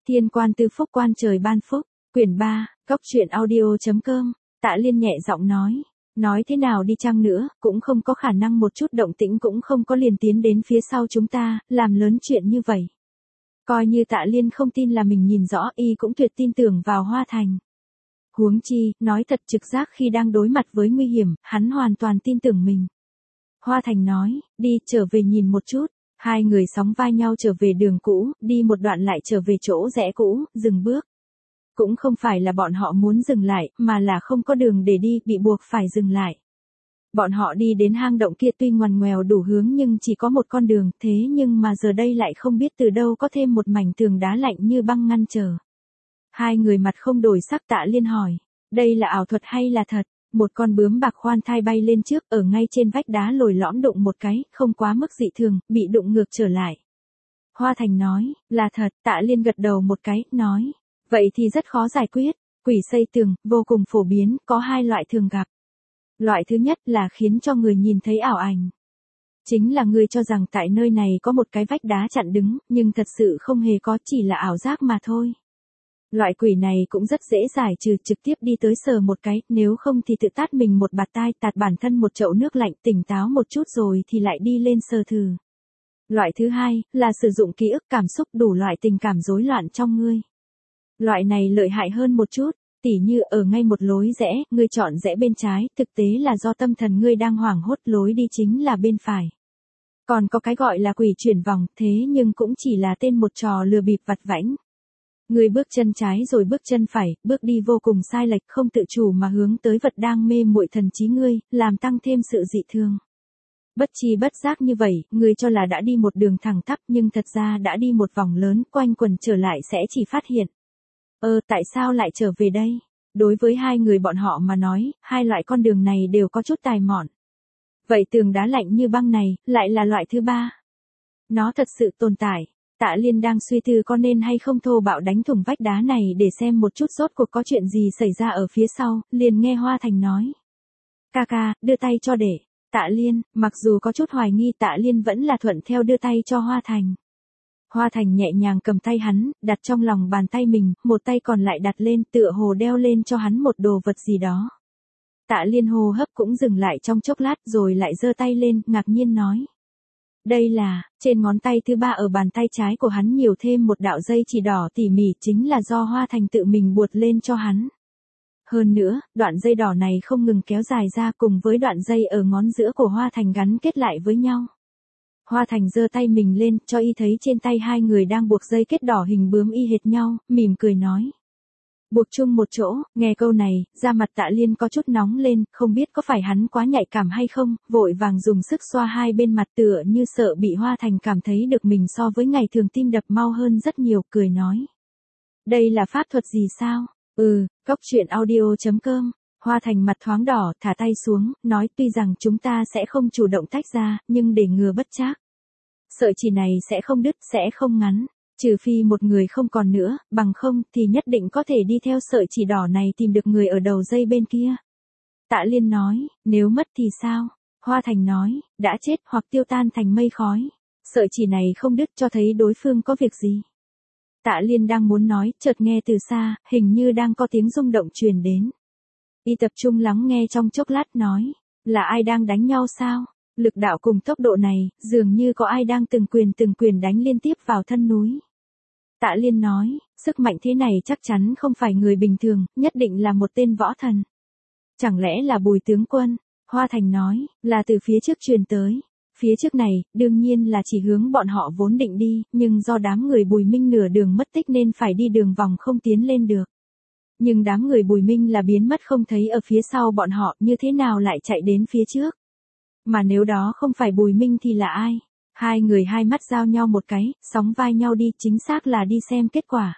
Thiên quan tư phúc quan trời ban phúc, quyển 3, góc truyện audio.com, Tạ Liên nhẹ giọng nói thế nào đi chăng nữa, cũng không có khả năng một chút động tĩnh cũng không có liền tiến đến phía sau chúng ta, làm lớn chuyện như vậy. Coi như Tạ Liên không tin là mình nhìn rõ, y cũng tuyệt tin tưởng vào Hoa Thành. Huống chi, nói thật trực giác khi đang đối mặt với nguy hiểm, hắn hoàn toàn tin tưởng mình. Hoa Thành nói, đi, trở về nhìn một chút. Hai người sóng vai nhau trở về đường cũ, đi một đoạn lại trở về chỗ rẽ cũ, dừng bước. Cũng không phải là bọn họ muốn dừng lại, mà là không có đường để đi, bị buộc phải dừng lại. Bọn họ đi đến hang động kia tuy ngoằn ngoèo đủ hướng nhưng chỉ có một con đường, thế nhưng mà giờ đây lại không biết từ đâu có thêm một mảnh tường đá lạnh như băng ngăn trở. Hai người mặt không đổi sắc. Tạ Liên hỏi, đây là ảo thuật hay là thật? Một con bướm bạc khoan thai bay lên trước, ở ngay trên vách đá lồi lõm đụng một cái, không quá mức dị thường, bị đụng ngược trở lại. Hoa Thành nói, là thật. Tạ Liên gật đầu một cái, nói, vậy thì rất khó giải quyết. Quỷ xây tường, vô cùng phổ biến, có hai loại thường gặp. Loại thứ nhất là khiến cho người nhìn thấy ảo ảnh. Chính là người cho rằng tại nơi này có một cái vách đá chặn đứng, nhưng thật sự không hề có, chỉ là ảo giác mà thôi. Loại quỷ này cũng rất dễ giải trừ, trực tiếp đi tới sờ một cái, nếu không thì tự tát mình một bạt tai, tạt bản thân một chậu nước lạnh, tỉnh táo một chút rồi thì lại đi lên sờ thử. Loại thứ hai, là sử dụng ký ức cảm xúc, đủ loại tình cảm rối loạn trong ngươi. Loại này lợi hại hơn một chút, tỉ như ở ngay một lối rẽ, ngươi chọn rẽ bên trái, thực tế là do tâm thần ngươi đang hoảng hốt, lối đi chính là bên phải. Còn có cái gọi là quỷ chuyển vòng, thế nhưng cũng chỉ là tên một trò lừa bịp vặt vãnh. Ngươi bước chân trái rồi bước chân phải, bước đi vô cùng sai lệch, không tự chủ mà hướng tới vật đang mê muội thần trí ngươi, làm tăng thêm sự dị thường. Bất chi bất giác như vậy, ngươi cho là đã đi một đường thẳng tắp nhưng thật ra đã đi một vòng lớn, quanh quần trở lại sẽ chỉ phát hiện. Tại sao lại trở về đây? Đối với hai người bọn họ mà nói, hai loại con đường này đều có chút tài mọn. Vậy tường đá lạnh như băng này, lại là loại thứ ba. Nó thật sự tồn tại. Tạ Liên đang suy tư có nên hay không thô bạo đánh thủng vách đá này để xem một chút rốt cuộc có chuyện gì xảy ra ở phía sau, liền nghe Hoa Thành nói. Ca, đưa tay cho để. Tạ Liên, mặc dù có chút hoài nghi, Tạ Liên vẫn là thuận theo đưa tay cho Hoa Thành. Hoa Thành nhẹ nhàng cầm tay hắn, đặt trong lòng bàn tay mình, một tay còn lại đặt lên, tựa hồ đeo lên cho hắn một đồ vật gì đó. Tạ Liên hô hấp cũng dừng lại trong chốc lát rồi lại giơ tay lên, ngạc nhiên nói. Đây là, trên ngón tay thứ ba ở bàn tay trái của hắn nhiều thêm một đạo dây chỉ đỏ tỉ mỉ, chính là do Hoa Thành tự mình buộc lên cho hắn. Hơn nữa, đoạn dây đỏ này không ngừng kéo dài ra cùng với đoạn dây ở ngón giữa của Hoa Thành gắn kết lại với nhau. Hoa Thành giơ tay mình lên, cho y thấy trên tay hai người đang buộc dây kết đỏ hình bướm y hệt nhau, mỉm cười nói. Buộc chung một chỗ. Nghe câu này, da mặt Tạ Liên có chút nóng lên, không biết có phải hắn quá nhạy cảm hay không, vội vàng dùng sức xoa hai bên mặt tựa như sợ bị Hoa Thành cảm thấy được mình so với ngày thường tim đập mau hơn rất nhiều, cười nói. Đây là pháp thuật gì sao? Góc truyện audio.com. Hoa Thành mặt thoáng đỏ, thả tay xuống, nói tuy rằng chúng ta sẽ không chủ động tách ra, nhưng để ngừa bất trắc. Sợi chỉ này sẽ không đứt, sẽ không ngắn. Trừ phi một người không còn nữa, bằng không thì nhất định có thể đi theo sợi chỉ đỏ này tìm được người ở đầu dây bên kia. Tạ Liên nói, nếu mất thì sao? Hoa Thành nói, đã chết hoặc tiêu tan thành mây khói. Sợi chỉ này không đứt cho thấy đối phương có việc gì. Tạ Liên đang muốn nói, chợt nghe từ xa, hình như đang có tiếng rung động truyền đến. Y tập trung lắng nghe trong chốc lát nói, là ai đang đánh nhau sao? Lực đạo cùng tốc độ này, dường như có ai đang từng quyền đánh liên tiếp vào thân núi. Tạ Liên nói, sức mạnh thế này chắc chắn không phải người bình thường, nhất định là một tên võ thần. Chẳng lẽ là Bùi tướng quân? Hoa Thành nói, là từ phía trước truyền tới. Phía trước này, đương nhiên là chỉ hướng bọn họ vốn định đi, nhưng do đám người Bùi Minh nửa đường mất tích nên phải đi đường vòng không tiến lên được. Nhưng đám người Bùi Minh là biến mất không thấy ở phía sau bọn họ, như thế nào lại chạy đến phía trước? Mà nếu đó không phải Bùi Minh thì là ai? Hai người hai mắt giao nhau một cái, sóng vai nhau đi, chính xác là đi xem kết quả.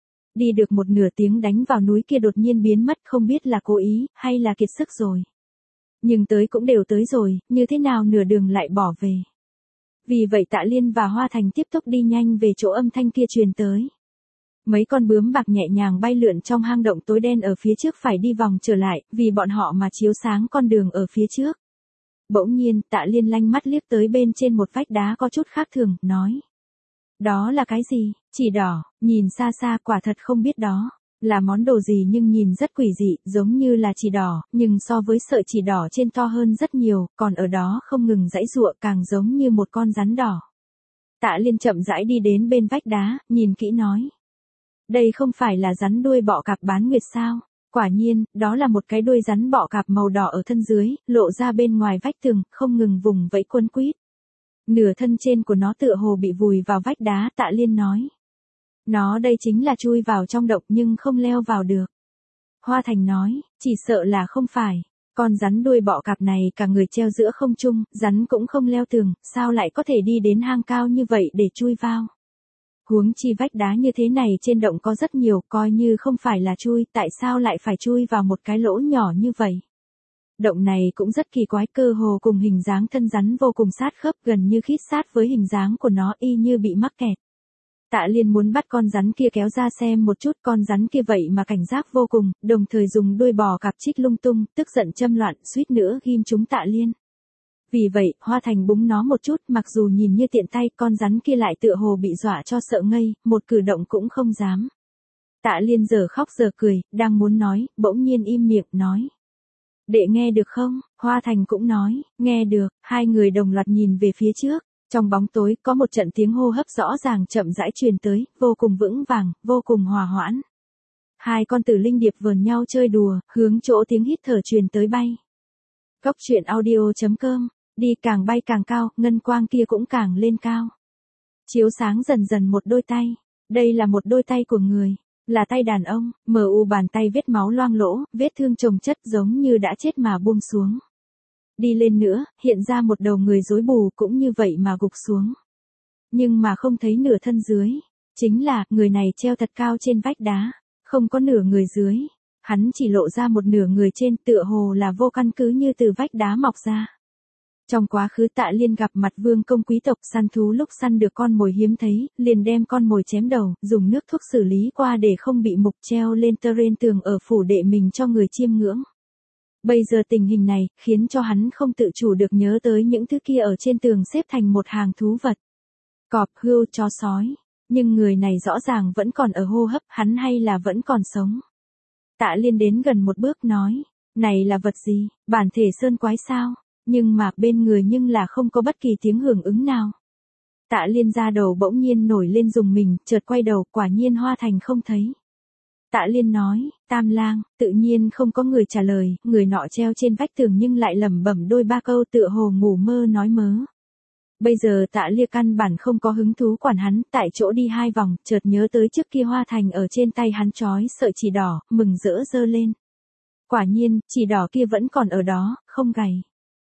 Đi được một nửa tiếng đánh vào núi kia đột nhiên biến mất, không biết là cố ý, hay là kiệt sức rồi. Nhưng tới cũng đều tới rồi, như thế nào nửa đường lại bỏ về. Vì vậy Tạ Liên và Hoa Thành tiếp tục đi nhanh về chỗ âm thanh kia truyền tới. Mấy con bướm bạc nhẹ nhàng bay lượn trong hang động tối đen ở phía trước phải đi vòng trở lại, vì bọn họ mà chiếu sáng con đường ở phía trước. Bỗng nhiên, Tạ Liên lanh mắt liếc tới bên trên một vách đá có chút khác thường, nói. Đó là cái gì? Chỉ đỏ, Nhìn xa xa quả thật không biết đó là món đồ gì nhưng nhìn rất quỷ dị, giống như là chỉ đỏ, nhưng so với sợi chỉ đỏ trên to hơn rất nhiều, còn ở đó không ngừng giãy giụa càng giống như một con rắn đỏ. Tạ Liên chậm rãi đi đến bên vách đá, nhìn kỹ nói. Đây không phải là rắn đuôi bọ cạp bán nguyệt sao? Quả nhiên, đó là một cái đuôi rắn bọ cạp màu đỏ ở thân dưới, lộ ra bên ngoài vách tường, không ngừng vùng vẫy quấn quýt. Nửa thân trên của nó tựa hồ bị vùi vào vách đá, Tạ Liên nói. Nó đây chính là chui vào trong động nhưng không leo vào được. Hoa Thành nói, chỉ sợ là không phải. Con rắn đuôi bọ cạp này cả người treo giữa không trung, rắn cũng không leo tường, sao lại có thể đi đến hang cao như vậy để chui vào. Huống chi vách đá như thế này trên động có rất nhiều, coi như không phải là chui, tại sao lại phải chui vào một cái lỗ nhỏ như vậy. Động này cũng rất kỳ quái, cơ hồ cùng hình dáng thân rắn vô cùng sát khớp, gần như khít sát với hình dáng của nó, y như bị mắc kẹt. Tạ Liên muốn bắt con rắn kia kéo ra xem một chút, con rắn kia vậy mà cảnh giác vô cùng, đồng thời dùng đuôi bò cạp chích lung tung, tức giận châm loạn, suýt nữa ghim trúng Tạ Liên. Vì vậy, Hoa Thành búng nó một chút, mặc dù nhìn như tiện tay, con rắn kia lại tựa hồ bị dọa cho sợ ngây, một cử động cũng không dám. Tạ Liên giờ khóc giờ cười, đang muốn nói, bỗng nhiên im miệng, nói. Đệ nghe được không? Hoa Thành cũng nói, nghe được, hai người đồng loạt nhìn về phía trước. Trong bóng tối, có một trận tiếng hô hấp rõ ràng chậm rãi truyền tới, vô cùng vững vàng, vô cùng hòa hoãn. Hai con tử linh điệp vờn nhau chơi đùa, hướng chỗ tiếng hít thở truyền tới bay. Cốc truyện audio.com, đi càng bay càng cao, ngân quang kia cũng càng lên cao. Chiếu sáng dần dần một đôi tay. Đây là một đôi tay của người, là tay đàn ông, bàn tay vết máu loang lỗ, vết thương chồng chất giống như đã chết mà buông xuống. Đi lên nữa, hiện ra một đầu người rối bù cũng như vậy mà gục xuống. Nhưng mà không thấy nửa thân dưới. Chính là, người này treo thật cao trên vách đá. Không có nửa người dưới. Hắn chỉ lộ ra một nửa người trên, tựa hồ là vô căn cứ như từ vách đá mọc ra. Trong quá khứ Tạ Liên gặp mặt vương công quý tộc săn thú, lúc săn được con mồi hiếm thấy, liền đem con mồi chém đầu, dùng nước thuốc xử lý qua để không bị mục, treo lên terrain tường ở phủ đệ mình cho người chiêm ngưỡng. Bây giờ tình hình này, khiến cho hắn không tự chủ được nhớ tới những thứ kia ở trên tường xếp thành một hàng thú vật. Cọp, hươu, chó, sói. Nhưng người này rõ ràng vẫn còn ở hô hấp, hắn hay là vẫn còn sống. Tạ Liên đến gần một bước nói, này là vật gì, bản thể sơn quái sao? Nhưng mà bên người nhưng là không có bất kỳ tiếng hưởng ứng nào. Tạ Liên ra đầu bỗng nhiên nổi lên rùng mình, chợt quay đầu, quả nhiên Hoa Thành không thấy. Tạ Liên nói, Tam Lang, tự nhiên không có người trả lời, người nọ treo trên vách tường nhưng lại lẩm bẩm đôi ba câu tựa hồ ngủ mơ nói mớ. Bây giờ Tạ Liên căn bản không có hứng thú quản hắn, tại chỗ đi hai vòng, chợt nhớ tới trước kia Hoa Thành ở trên tay hắn trói sợi chỉ đỏ, mừng rỡ giơ lên. Quả nhiên, chỉ đỏ kia vẫn còn ở đó, không gầy.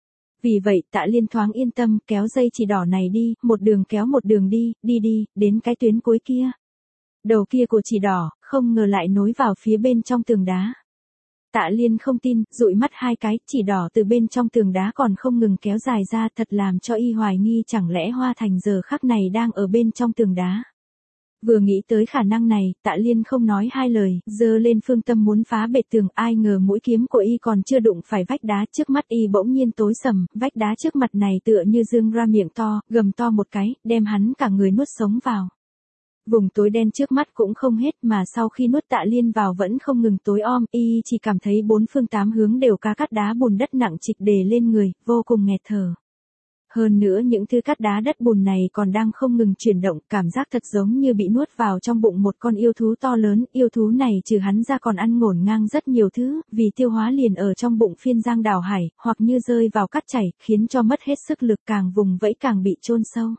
Vì vậy Tạ Liên thoáng yên tâm, kéo dây chỉ đỏ này đi, một đường kéo một đường đi, đến cái tuyến cuối kia. Đầu kia của chỉ đỏ, không ngờ lại nối vào phía bên trong tường đá. Tạ Liên không tin, dụi mắt hai cái, chỉ đỏ từ bên trong tường đá còn không ngừng kéo dài ra, thật làm cho y hoài nghi chẳng lẽ Hoa Thành giờ khắc này đang ở bên trong tường đá. Vừa nghĩ tới khả năng này, Tạ Liên không nói hai lời, giơ lên phương tâm muốn phá bệ tường, ai ngờ mũi kiếm của y còn chưa đụng phải vách đá, trước mắt y bỗng nhiên tối sầm, vách đá trước mặt này tựa như dương ra miệng to, gầm to một cái, đem hắn cả người nuốt sống vào. Vùng tối đen trước mắt cũng không hết mà sau khi nuốt Tạ Liên vào vẫn không ngừng tối om, y chỉ cảm thấy bốn phương tám hướng đều cá cát đá bùn đất nặng trịch đè lên người, vô cùng nghẹt thở. Hơn nữa những thứ cát đá đất bùn này còn đang không ngừng chuyển động, cảm giác thật giống như bị nuốt vào trong bụng một con yêu thú to lớn, yêu thú này trừ hắn ra còn ăn ngổn ngang rất nhiều thứ, vì tiêu hóa liền ở trong bụng phiên giang đảo hải, hoặc như rơi vào cát chảy, khiến cho mất hết sức lực, càng vùng vẫy càng bị chôn sâu.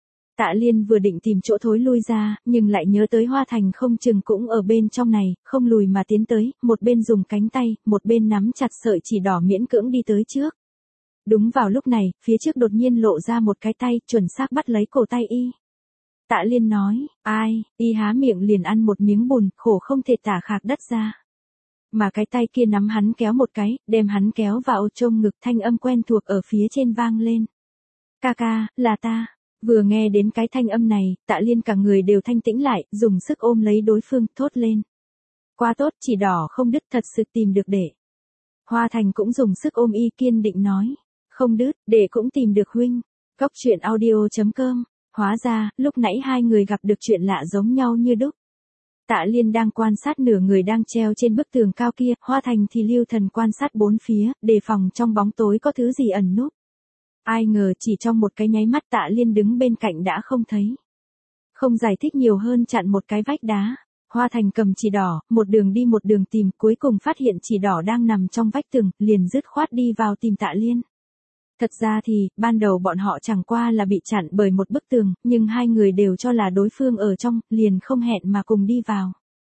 Tạ Liên vừa định tìm chỗ thối lui ra, nhưng lại nhớ tới Hoa Thành không chừng cũng ở bên trong này, không lùi mà tiến tới, một bên dùng cánh tay, một bên nắm chặt sợi chỉ đỏ miễn cưỡng đi tới trước. Đúng vào lúc này, phía trước đột nhiên lộ ra một cái tay, chuẩn xác bắt lấy cổ tay y. Tạ Liên nói, ai, y há miệng liền ăn một miếng bùn, khổ không thể tả khạc đất ra. Mà cái tay kia nắm hắn kéo một cái, đem hắn kéo vào trong ngực, thanh âm quen thuộc ở phía trên vang lên. Ca ca, là ta. Vừa nghe đến cái thanh âm này, Tạ Liên cả người đều thanh tĩnh lại, dùng sức ôm lấy đối phương, thốt lên. Quá tốt, chỉ đỏ không đứt, thật sự tìm được đệ. Hoa Thành cũng dùng sức ôm y, kiên định nói. Không đứt, đệ cũng tìm được huynh. Cốc truyện audio.com. Hóa ra, lúc nãy hai người gặp được chuyện lạ giống nhau như đúc. Tạ Liên đang quan sát nửa người đang treo trên bức tường cao kia, Hoa Thành thì lưu thần quan sát bốn phía, đề phòng trong bóng tối có thứ gì ẩn núp. Ai ngờ chỉ trong một cái nháy mắt Tạ Liên đứng bên cạnh đã không thấy. Không giải thích nhiều hơn chặn một cái vách đá. Hoa Thành cầm chì đỏ, một đường đi một đường tìm, cuối cùng phát hiện chì đỏ đang nằm trong vách tường, liền dứt khoát đi vào tìm Tạ Liên. Thật ra thì, ban đầu bọn họ chẳng qua là bị chặn bởi một bức tường, nhưng hai người đều cho là đối phương ở trong, liền không hẹn mà cùng đi vào.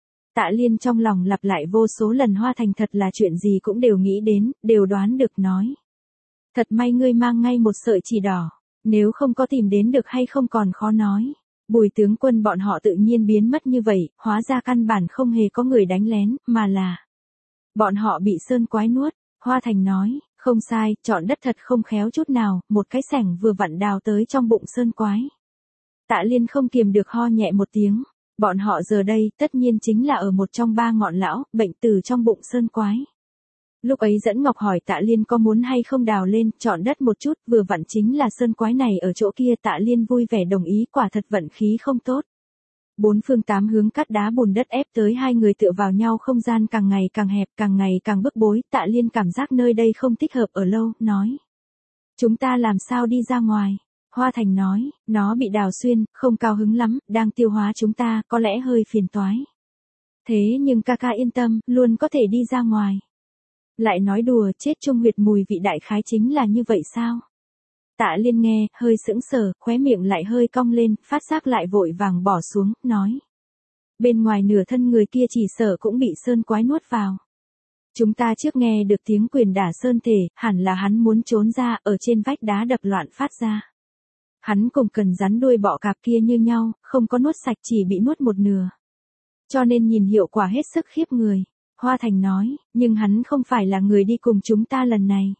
Tạ Liên trong lòng lặp lại vô số lần Hoa Thành thật là chuyện gì cũng đều nghĩ đến, đều đoán được nói. Thật may ngươi mang ngay một sợi chỉ đỏ, nếu không có tìm đến được hay không còn khó nói. Bùi tướng quân bọn họ tự nhiên biến mất như vậy, hóa ra căn bản không hề có người đánh lén, mà là bọn họ bị sơn quái nuốt. Hoa Thành nói, không sai, chọn đất thật không khéo chút nào, một cái sẻng vừa vặn đào tới trong bụng sơn quái. Tạ Liên không kiềm được ho nhẹ một tiếng, bọn họ giờ đây tất nhiên chính là ở một trong ba ngọn lão, bệnh từ trong bụng sơn quái. Lúc ấy Dẫn Ngọc hỏi Tạ Liên có muốn hay không đào lên, chọn đất một chút, vừa vặn chính là sơn quái này ở chỗ kia. Tạ Liên vui vẻ đồng ý, quả thật vận khí không tốt. Bốn phương tám hướng cắt đá bùn đất ép tới hai người tựa vào nhau, không gian càng ngày càng hẹp, càng ngày càng bức bối. Tạ Liên cảm giác nơi đây không thích hợp ở lâu, nói. Chúng ta làm sao đi ra ngoài? Hoa Thành nói, nó bị đào xuyên, không cao hứng lắm, đang tiêu hóa chúng ta, có lẽ hơi phiền toái. Thế nhưng ca ca yên tâm, luôn có thể đi ra ngoài. Lại nói đùa, chết chung huyệt mùi vị đại khái chính là như vậy sao? Tạ Liên nghe, hơi sững sờ, khóe miệng lại hơi cong lên, phát giác lại vội vàng bỏ xuống, nói. Bên ngoài nửa thân người kia chỉ sợ cũng bị sơn quái nuốt vào. Chúng ta trước nghe được tiếng quyền đả sơn thể, hẳn là hắn muốn trốn ra, ở trên vách đá đập loạn phát ra. Hắn cùng cần rắn đuôi bọ cạp kia như nhau, không có nuốt sạch, chỉ bị nuốt một nửa. Cho nên nhìn hiệu quả hết sức khiếp người. Hoa Thành nói, nhưng hắn không phải là người đi cùng chúng ta lần này.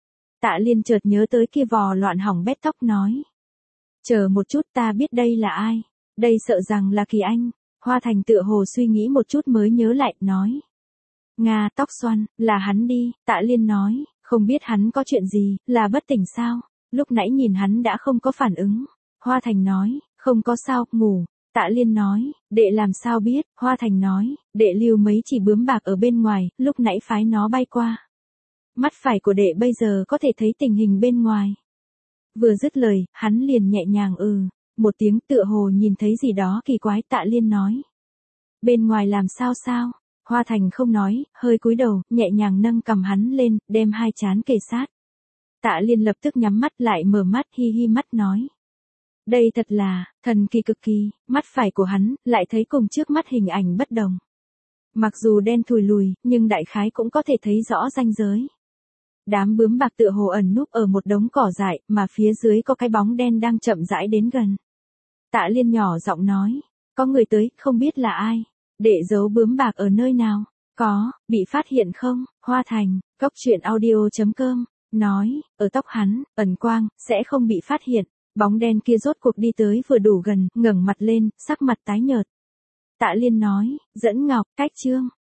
Tạ Liên chợt nhớ tới kia vò loạn hỏng bét tóc, nói. Chờ một chút, ta biết đây là ai. Đây sợ rằng là Kỳ Anh. Hoa Thành tựa hồ suy nghĩ một chút mới nhớ lại, nói. Nga, tóc xoăn, là hắn đi. Tạ Liên nói, không biết hắn có chuyện gì, là bất tỉnh sao? Lúc nãy nhìn hắn đã không có phản ứng. Hoa Thành nói, không có sao, ngủ. Tạ Liên nói, đệ làm sao biết? Hoa Thành nói, đệ lưu mấy chỉ bướm bạc ở bên ngoài, lúc nãy phái nó bay qua. Mắt phải của đệ bây giờ có thể thấy tình hình bên ngoài. Vừa dứt lời, hắn liền nhẹ nhàng một tiếng, tựa hồ nhìn thấy gì đó kỳ quái. Tạ Liên nói, bên ngoài làm sao sao? Hoa Thành không nói, hơi cúi đầu, nhẹ nhàng nâng cầm hắn lên, đem hai trán kề sát. Tạ Liên lập tức nhắm mắt lại, mở mắt, hi hi mắt, nói. Đây thật là, thần kỳ cực kỳ. Mắt phải của hắn, lại thấy cùng trước mắt hình ảnh bất đồng. Mặc dù đen thùi lùi, nhưng đại khái cũng có thể thấy rõ ranh giới. Đám bướm bạc tựa hồ ẩn núp ở một đống cỏ dại, mà phía dưới có cái bóng đen đang chậm rãi đến gần. Tạ Liên nhỏ giọng nói, có người tới, không biết là ai. Đệ giấu bướm bạc ở nơi nào? Có, bị phát hiện không? Hoa Thành, coctruyện.audio.com, nói, ở tóc hắn, ẩn quang, sẽ không bị phát hiện. Bóng đen kia rốt cuộc đi tới vừa đủ gần, ngẩng mặt lên, sắc mặt tái nhợt. Tạ Liên nói, Dẫn Ngọc, cách chương.